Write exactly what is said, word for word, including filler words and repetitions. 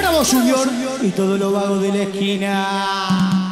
Para vos, Junior, y todos los vagos de la esquina.